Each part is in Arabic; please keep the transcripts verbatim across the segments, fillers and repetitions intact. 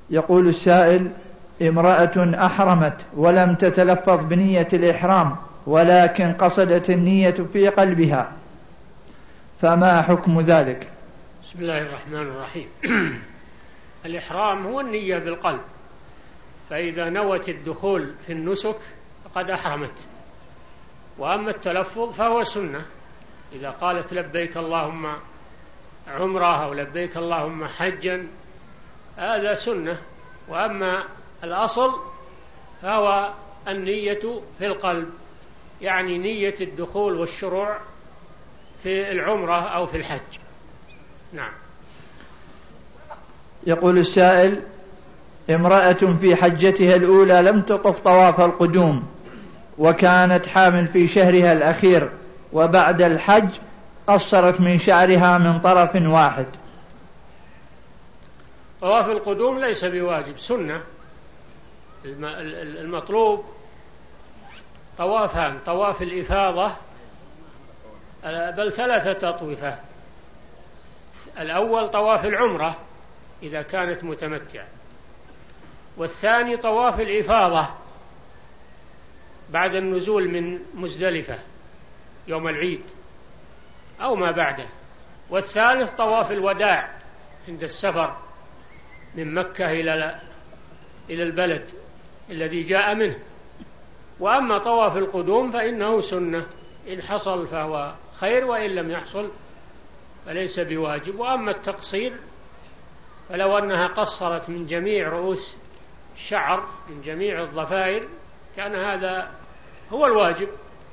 يقول السائل: امرأة أحرمت ولم تتلفظ بنية الإحرام ولكن قصدت النية في قلبها، فما حكم ذلك؟ بسم الله الرحمن الرحيم. الإحرام هو النية بالقلب، فإذا نوت الدخول في النسك فقد أحرمت. وأما التلفظ فهو سنة، إذا قالت لبيك اللهم عمرة أو لبيك اللهم حجا هذا سنة. وأما الأصل فهو النية في القلب، يعني نية الدخول والشروع في العمرة أو في الحج. نعم. يقول السائل: امرأة في حجتها الأولى لم تطف طواف القدوم وكانت حامل في شهرها الأخير، وبعد الحج قصرت من شعرها من طرف واحد. طواف القدوم ليس بواجب، سنة. المطلوب طوافان: طواف الإفاضة، بل ثلاثة أطوفة. الأول طواف العمرة إذا كانت متمتعة، والثاني طواف الإفاضة بعد النزول من مزدلفة يوم العيد أو ما بعده، والثالث طواف الوداع عند السفر من مكة إلى إلى البلد الذي جاء منه. وأما طواف القدوم فإنه سنة، إن حصل فهو خير وإن لم يحصل فليس بواجب. وأما التقصير فلو أنها قصرت من جميع رؤوس الشعر من جميع الضفائر كان هذا هو الواجب.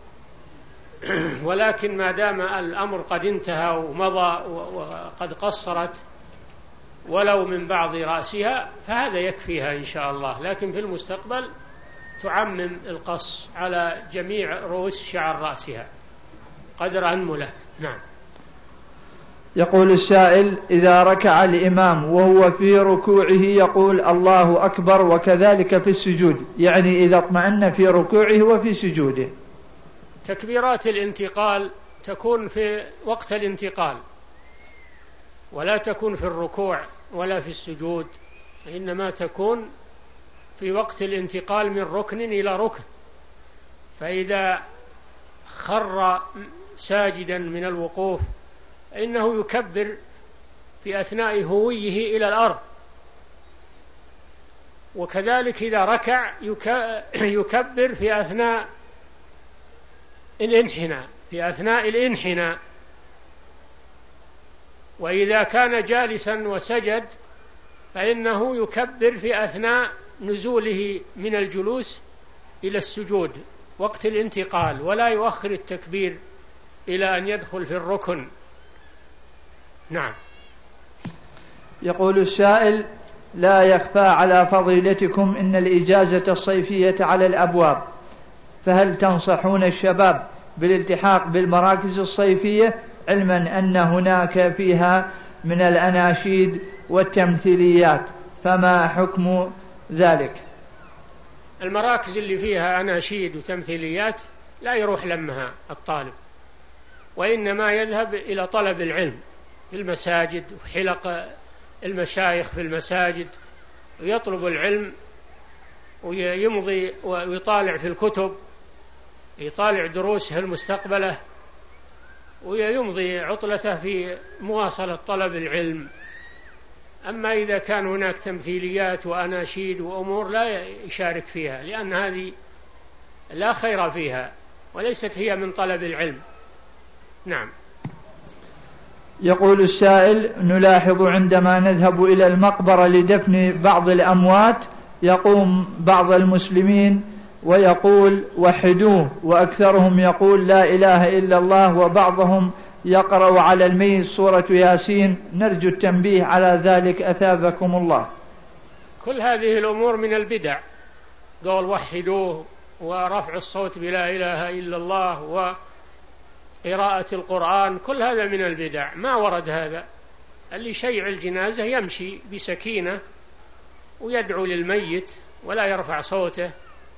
ولكن ما دام الأمر قد انتهى ومضى وقد قصرت ولو من بعض رأسها فهذا يكفيها إن شاء الله، لكن في المستقبل تعمم القص على جميع رؤوس شعر رأسها قدر أنمله. نعم. يقول السائل: إذا ركع الإمام وهو في ركوعه يقول الله أكبر وكذلك في السجود، يعني إذا اطمأن في ركوعه وفي سجوده. تكبيرات الانتقال تكون في وقت الانتقال ولا تكون في الركوع ولا في السجود، إنما تكون في وقت الانتقال من ركن إلى ركن. فإذا خر ساجدا من الوقوف إنه يكبر في أثناء هويه إلى الأرض، وكذلك إذا ركع يكبر في أثناء الانحناء في أثناء الانحناء وإذا كان جالسا وسجد فإنه يكبر في أثناء نزوله من الجلوس إلى السجود وقت الانتقال، ولا يؤخر التكبير إلى أن يدخل في الركن. نعم. يقول السائل: لا يخفى على فضيلتكم إن الإجازة الصيفية على الأبواب، فهل تنصحون الشباب بالالتحاق بالمراكز الصيفية علما أن هناك فيها من الأناشيد والتمثيليات، فما حكم ذلك؟ المراكز اللي فيها أناشيد وتمثيليات لا يروح لمها الطالب، وإنما يذهب إلى طلب العلم في المساجد وحلق المشايخ في المساجد ويطلب العلم ويمضي ويطالع في الكتب، يطالع دروسه المستقبلة ويمضي عطلته في مواصلة طلب العلم. أما إذا كان هناك تمثيليات وأناشيد وأمور لا يشارك فيها، لأن هذه لا خير فيها وليست هي من طلب العلم. نعم. يقول السائل: نلاحظ عندما نذهب إلى المقبرة لدفن بعض الأموات يقوم بعض المسلمين ويقول وحدوه، وأكثرهم يقول لا إله إلا الله، وبعضهم يقرأ على الميت سورة ياسين. نرجو التنبيه على ذلك أثابكم الله. كل هذه الأمور من البدع، قول وحدوه ورفع الصوت بلا إله إلا الله وقراءة القرآن، كل هذا من البدع ما ورد هذا. اللي شيع الجنازة يمشي بسكينة ويدعو للميت ولا يرفع صوته،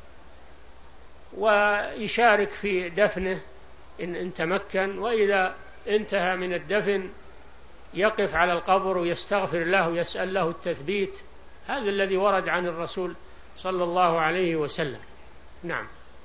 ويشارك في دفنه إن تمكن، وإذا انتهى من الدفن يقف على القبر ويستغفر له ويسأل له التثبيت. هذا الذي ورد عن الرسول صلى الله عليه وسلم. نعم.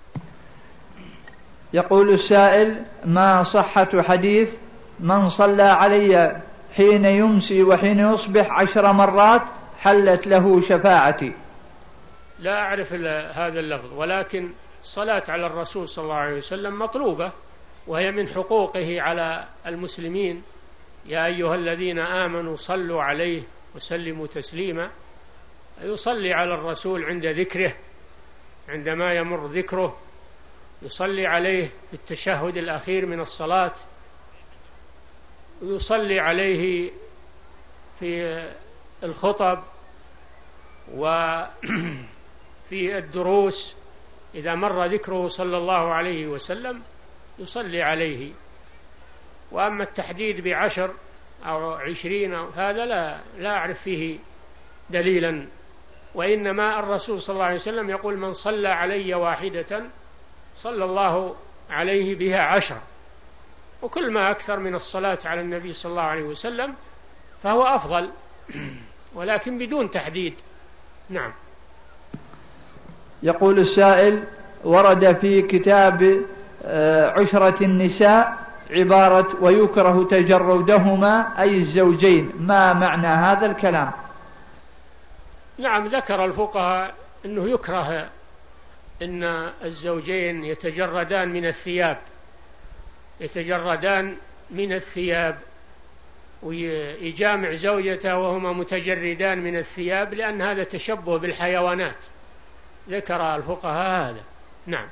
يقول السائل: ما صحة حديث من صلى علي حين يمسي وحين يصبح عشر مرات حلت له شفاعتي؟ لا أعرف هذا اللفظ، ولكن الصلاة على الرسول صلى الله عليه وسلم مطلوبة، وهي من حقوقه على المسلمين. يا أيها الذين آمنوا صلوا عليه وسلموا تسليما. يصلي على الرسول عند ذكره، عندما يمر ذكره يصلي عليه في التشهد الأخير من الصلاة، ويصلي عليه في الخطب وفي الدروس. إذا مر ذكره صلى الله عليه وسلم يصلي عليه. وأما التحديد بعشر أو عشرين أو هذا لا, لا أعرف فيه دليلا، وإنما الرسول صلى الله عليه وسلم يقول: من صلى علي واحدة صلى الله عليه بها عشرة. وكل ما أكثر من الصلاة على النبي صلى الله عليه وسلم فهو أفضل، ولكن بدون تحديد. نعم. يقول السائل: ورد في كتاب عشرة النساء عبارة ويكره تجردهما أي الزوجين، ما معنى هذا الكلام؟ نعم، ذكر الفقهاء أنه يكره أن الزوجين يتجردان من الثياب يتجردان من الثياب ويجامع زوجته وهما متجردان من الثياب، لأن هذا تشبه بالحيوانات. ذكر الفقهاء هذا. نعم.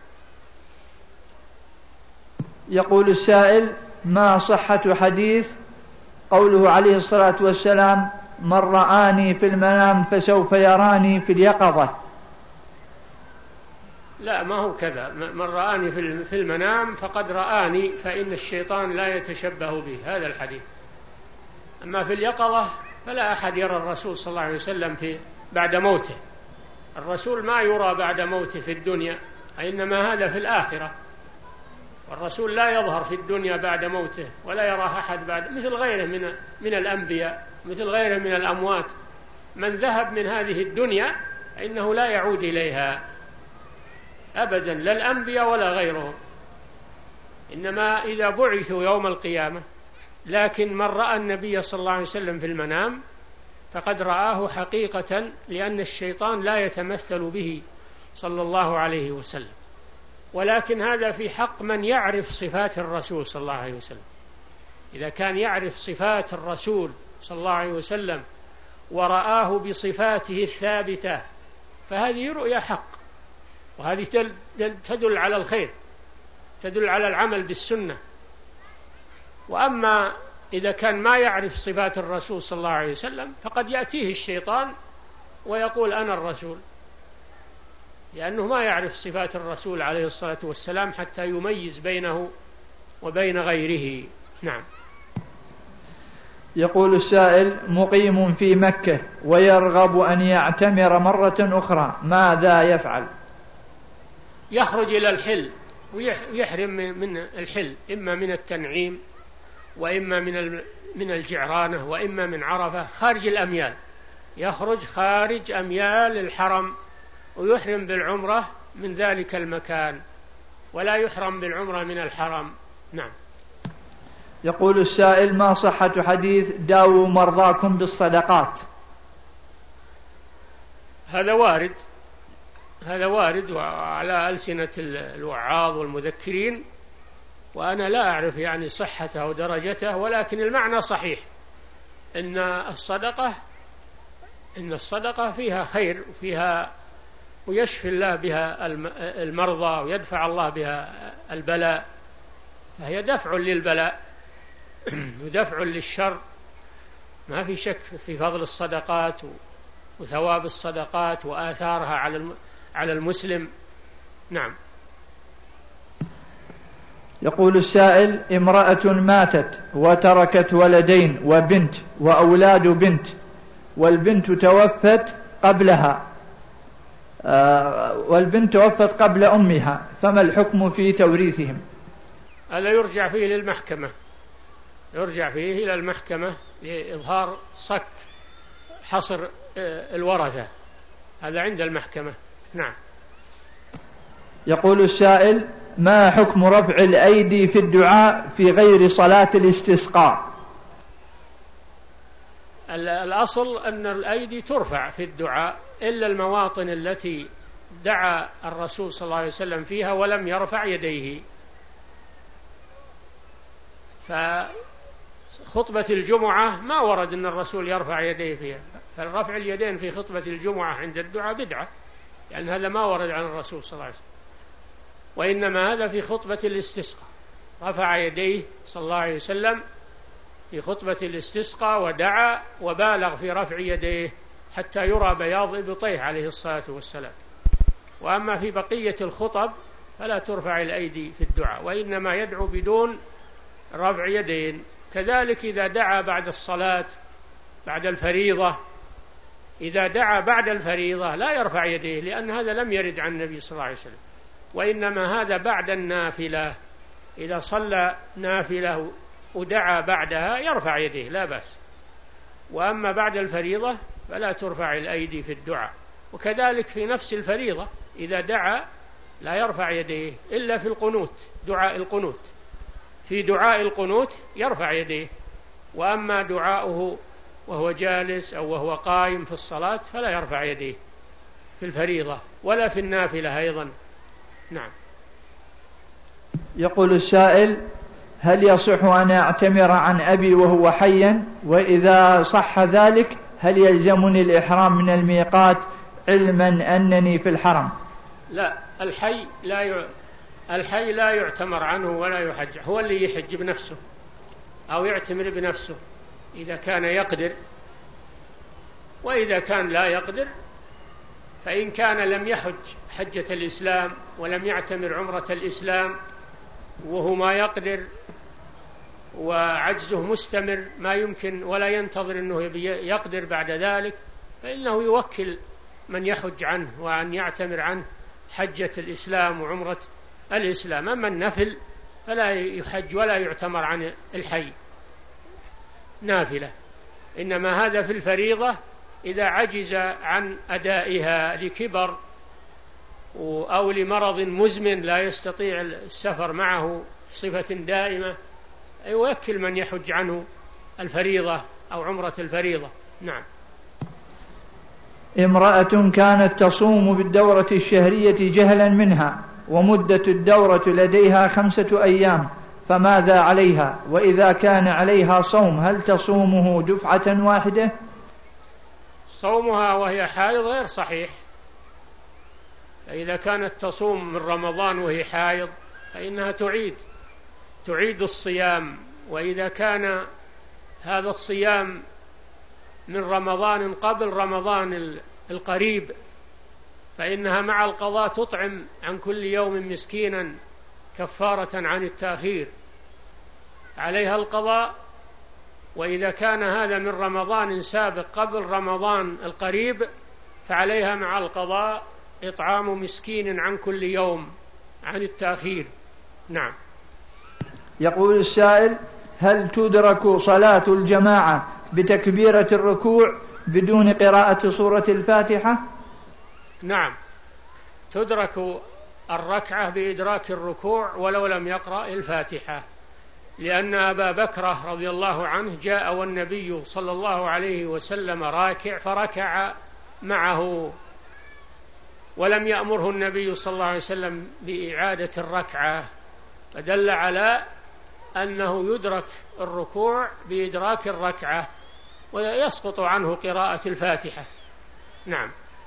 يقول السائل: ما صحة حديث قوله عليه الصلاة والسلام: من رآني في المنام فسوف يراني في اليقظة؟ لا، ما هو كذا. من رآني في المنام فقد رآني، فإن الشيطان لا يتشبه به. هذا الحديث. أما في اليقظة فلا أحد يرى الرسول صلى الله عليه وسلم في بعد موته. الرسول ما يرى بعد موته في الدنيا، إنما هذا في الآخرة. والرسول لا يظهر في الدنيا بعد موته، ولا يراه أحد بعد، مثل غيره من من الأنبياء، مثل غيره من الأموات. من ذهب من هذه الدنيا إنه لا يعود إليها أبدا، لا الأنبياء ولا غيرهم، إنما إذا بعثوا يوم القيامة. لكن من رأى النبي صلى الله عليه وسلم في المنام فقد رآه حقيقة، لأن الشيطان لا يتمثل به صلى الله عليه وسلم. ولكن هذا في حق من يعرف صفات الرسول صلى الله عليه وسلم. إذا كان يعرف صفات الرسول صلى الله عليه وسلم ورآه بصفاته الثابتة فهذه رؤيا حق، وهذه تدل على الخير، تدل على العمل بالسنة. وأما إذا كان ما يعرف صفات الرسول صلى الله عليه وسلم فقد يأتيه الشيطان ويقول أنا الرسول، لأنه ما يعرف صفات الرسول عليه الصلاة والسلام حتى يميز بينه وبين غيره. نعم. يقول السائل: مقيم في مكة ويرغب أن يعتمر مرة أخرى، ماذا يفعل؟ يخرج إلى الحل ويحرم من الحل، إما من التنعيم وإما من من الجعرانة وإما من عرفة، خارج الأميال. يخرج خارج أميال الحرم ويحرم بالعمرة من ذلك المكان، ولا يحرم بالعمرة من الحرم. نعم. يقول السائل: ما صحة حديث داووا مرضاكم بالصدقات؟ هذا وارد هذا وارد على ألسنة الوعاظ والمذكرين، وأنا لا أعرف يعني صحته ودرجته، ولكن المعنى صحيح. إن الصدقة إن الصدقة فيها خير وفيها ويشفي الله بها المرضى ويدفع الله بها البلاء، فهي دفع للبلاء ودفع للشر. ما في شك في فضل الصدقات وثواب الصدقات وآثارها على المسلم. نعم. يقول السائل: امرأة ماتت وتركت ولدين وبنت وأولاد بنت، والبنت توفت قبلها والبنت توفت قبل أمها، فما الحكم في توريثهم؟ هذا يرجع فيه للمحكمة يرجع فيه إلى المحكمة لإظهار صك حصر الورثة، هذا عند المحكمة. نعم. يقول السائل: ما حكم رفع الأيدي في الدعاء في غير صلاة الاستسقاء؟ الأصل أن الأيدي ترفع في الدعاء إلا المواطن التي دعا الرسول صلى الله عليه وسلم فيها ولم يرفع يديه. فخطبة الجمعة ما ورد أن الرسول يرفع يديه فيها، فرفع اليدين في خطبة الجمعة عند الدعاء بدعة، لأن يعني هذا ما ورد عن الرسول صلى الله عليه وسلم، وإنما هذا في خطبة الاستسقاء، رفع يديه صلى الله عليه وسلم في خطبة الاستسقاء ودعا وبالغ في رفع يديه حتى يرى بياض إبطيه عليه الصلاة والسلام. وأما في بقية الخطب فلا ترفع الأيدي في الدعاء، وإنما يدعو بدون رفع يدين. كذلك إذا دعا بعد الصلاة بعد الفريضة، إذا دعا بعد الفريضة لا يرفع يديه، لأن هذا لم يرد عن النبي صلى الله عليه وسلم، وإنما هذا بعد النافلة. إذا صلى نافلة ودعا بعدها يرفع يديه لا بأس، وأما بعد الفريضة فلا ترفع الأيدي في الدعاء. وكذلك في نفس الفريضة إذا دعا لا يرفع يديه إلا في القنوت، دعاء القنوت، في دعاء القنوت يرفع يديه، وأما دعاؤه وهو جالس أو وهو قائم في الصلاة فلا يرفع يديه في الفريضة ولا في النافلة أيضا. نعم. يقول السائل: هل يصح أن أعتمر عن أبي وهو حيا؟ وإذا صح ذلك هل يلزمني الإحرام من الميقات علما أنني في الحرم؟ لا، الحي لا ي... الحي لا يعتمر عنه ولا يحج، هو اللي يحج بنفسه أو يعتمر بنفسه إذا كان يقدر، وإذا كان لا يقدر فإن كان لم يحج حجة الإسلام ولم يعتمر عمرة الإسلام وهو ما يقدر وعجزه مستمر ما يمكن ولا ينتظر أنه يقدر بعد ذلك، فإنه يوكل من يحج عنه وأن يعتمر عنه حجة الإسلام وعمرة الإسلام. أما النفل فلا يحج ولا يعتمر عن الحي نافلة، إنما هذا في الفريضة إذا عجز عن أدائها لكبر أو لمرض مزمن لا يستطيع السفر معه صفة دائمة، يوكل من يحج عنه الفريضة أو عمرة الفريضة. نعم. امرأة كانت تصوم بالدورة الشهرية جهلا منها، ومدة الدورة لديها خمسة أيام، فماذا عليها؟ وإذا كان عليها صوم هل تصومه دفعة واحدة؟ صومها وهي حائض غير صحيح. إذا كانت تصوم من رمضان وهي حائض فإنها تعيد تعيد الصيام، وإذا كان هذا الصيام من رمضان قبل رمضان القريب فإنها مع القضاء تطعم عن كل يوم مسكينا كفارة عن التأخير، عليها القضاء. وإذا كان هذا من رمضان سابق قبل رمضان القريب فعليها مع القضاء إطعام مسكين عن كل يوم عن التأخير. نعم. يقول السائل: هل تدرك صلاة الجماعة بتكبيرة الركوع بدون قراءة سورة الفاتحة؟ نعم، تدرك الركعة بإدراك الركوع ولو لم يقرأ الفاتحة، لأن أبا بكر رضي الله عنه جاء والنبي صلى الله عليه وسلم راكع فركع معه، ولم يأمره النبي صلى الله عليه وسلم بإعادة الركعة، فدل على أنه يدرك الركوع بإدراك الركعة ويسقط عنه قراءة الفاتحة. نعم.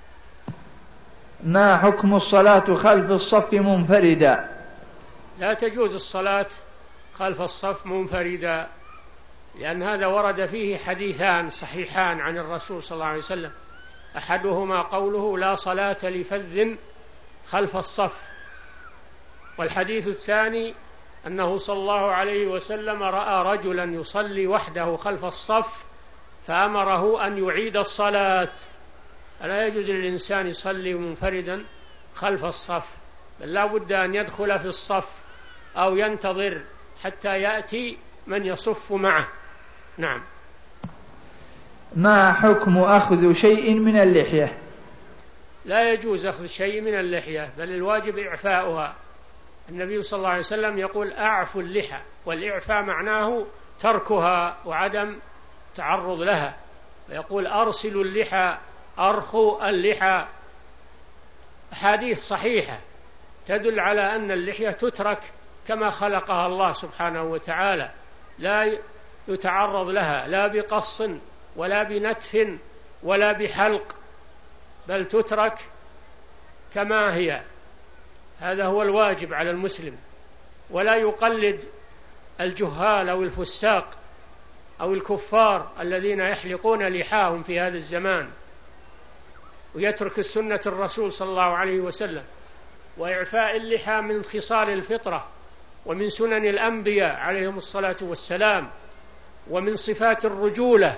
ما حكم الصلاة خلف الصف منفردا؟ لا تجوز الصلاة خلف الصف منفردا، لأن هذا ورد فيه حديثان صحيحان عن الرسول صلى الله عليه وسلم، أحدهما قوله: لا صلاة لفذ خلف الصف، والحديث الثاني أنه صلى الله عليه وسلم رأى رجلا يصلي وحده خلف الصف فأمره أن يعيد الصلاة. لا يجوز للإنسان يصلي منفردا خلف الصف، بل لا بد أن يدخل في الصف أو ينتظر حتى يأتي من يصف معه. نعم. ما حكم أخذ شيء من اللحية؟ لا يجوز أخذ شيء من اللحية، بل الواجب إعفاؤها. النبي صلى الله عليه وسلم يقول أعفوا اللحى، والإعفاء معناه تركها وعدم تعرض لها، ويقول أرسلوا اللحى، أرخوا اللحى. أحاديث صحيحة تدل على أن اللحية تترك كما خلقها الله سبحانه وتعالى، لا يتعرض لها لا بقص ولا بنتف ولا بحلق، بل تترك كما هي. هذا هو الواجب على المسلم، ولا يقلد الجهال أو الفساق أو الكفار الذين يحلقون لحاهم في هذا الزمان، ويترك السنة الرسول صلى الله عليه وسلم. وإعفاء اللحى من خصال الفطرة ومن سنن الأنبياء عليهم الصلاة والسلام، ومن صفات الرجولة،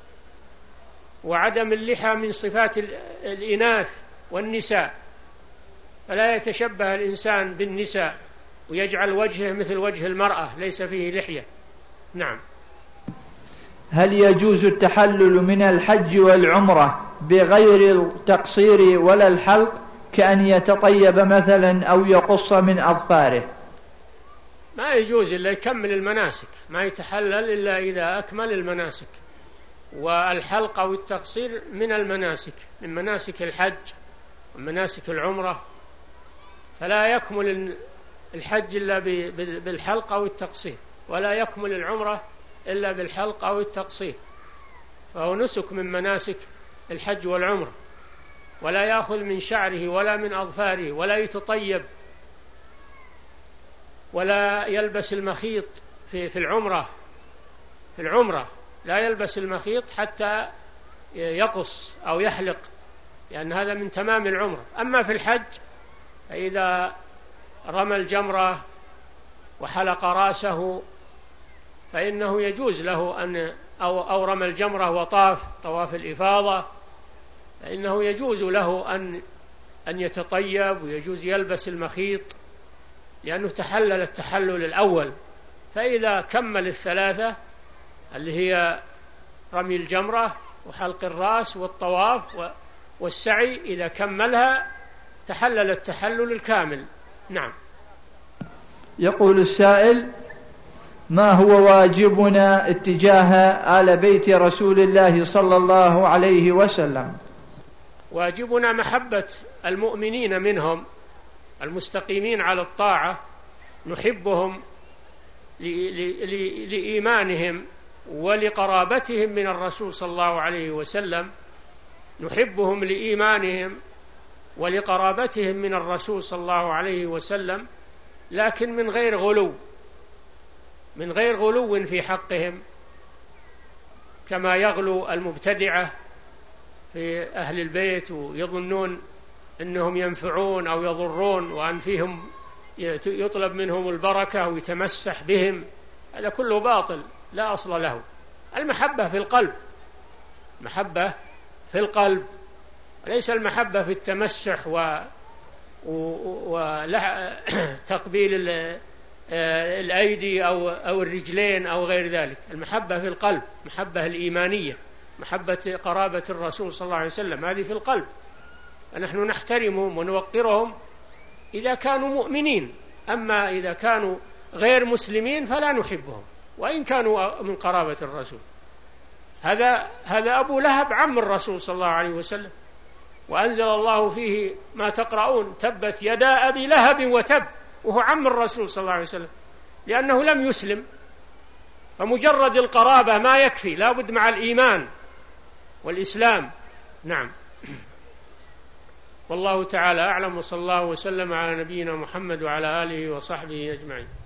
وعدم اللحى من صفات الإناث والنساء، فلا يتشبه الإنسان بالنساء ويجعل وجهه مثل وجه المرأة ليس فيه لحية. نعم. هل يجوز التحلل من الحج والعمرة بغير التقصير ولا الحلق، كأن يتطيب مثلا أو يقص من أظفاره؟ ما يجوز إلا يكمل المناسك، ما يتحلل إلا إذا أكمل المناسك. والحلق أو التقصير من المناسك، من مناسك الحج ومناسك العمرة، فلا يكمل الحج إلا بالحلق أو التقصير، ولا يكمل العمرة إلا بالحلق أو التقصير، فهو نسك من مناسك الحج والعمرة. ولا يأخذ من شعره ولا من أظفاره، ولا يتطيب، ولا يلبس المخيط في في العمرة في العمرة لا يلبس المخيط حتى يقص أو يحلق، لأن هذا من تمام العمرة. أما في الحج فإذا رمى الجمرة وحلق رأسه فإنه يجوز له أن أو, أو رمى الجمرة وطاف طواف الإفاضة، فإنه يجوز له أن أن يتطيب، ويجوز يلبس المخيط، لأنه تحلل التحلل الأول. فإذا كمل الثلاثة اللي هي رمي الجمرة وحلق الرأس والطواف والسعي، إذا كملها تحلل التحلل الكامل. نعم. يقول السائل: ما هو واجبنا اتجاه آل بيت رسول الله صلى الله عليه وسلم؟ واجبنا محبة المؤمنين منهم المستقيمين على الطاعة، نحبهم لإيمانهم ولقرابتهم من الرسول صلى الله عليه وسلم، نحبهم لإيمانهم ولقرابتهم من الرسول صلى الله عليه وسلم، لكن من غير غلو من غير غلو في حقهم، كما يغلو المبتدعة في أهل البيت ويظنون أنهم ينفعون أو يضرون، وأن فيهم يطلب منهم البركة ويتمسح بهم. هذا كله باطل لا أصل له. المحبة في القلب، محبة في القلب، وليس المحبة في التمسح وتقبيل الأيدي أو أو الرجلين أو غير ذلك. المحبة في القلب، محبة الإيمانية، محبة قرابة الرسول صلى الله عليه وسلم، هذه في القلب. فنحن نحترمهم ونوقرهم إذا كانوا مؤمنين، أما إذا كانوا غير مسلمين فلا نحبهم وإن كانوا من قرابة الرسول. هذا هذا أبو لهب عم الرسول صلى الله عليه وسلم، وأنزل الله فيه ما تقرؤون: تبت يدا أبي لهب وتب، وهو عم الرسول صلى الله عليه وسلم، لأنه لم يسلم. فمجرد القرابة ما يكفي، لا بد مع الإيمان والإسلام. نعم. والله تعالى أعلم، وصلى الله وسلم على نبينا محمد وعلى آله وصحبه أجمعين.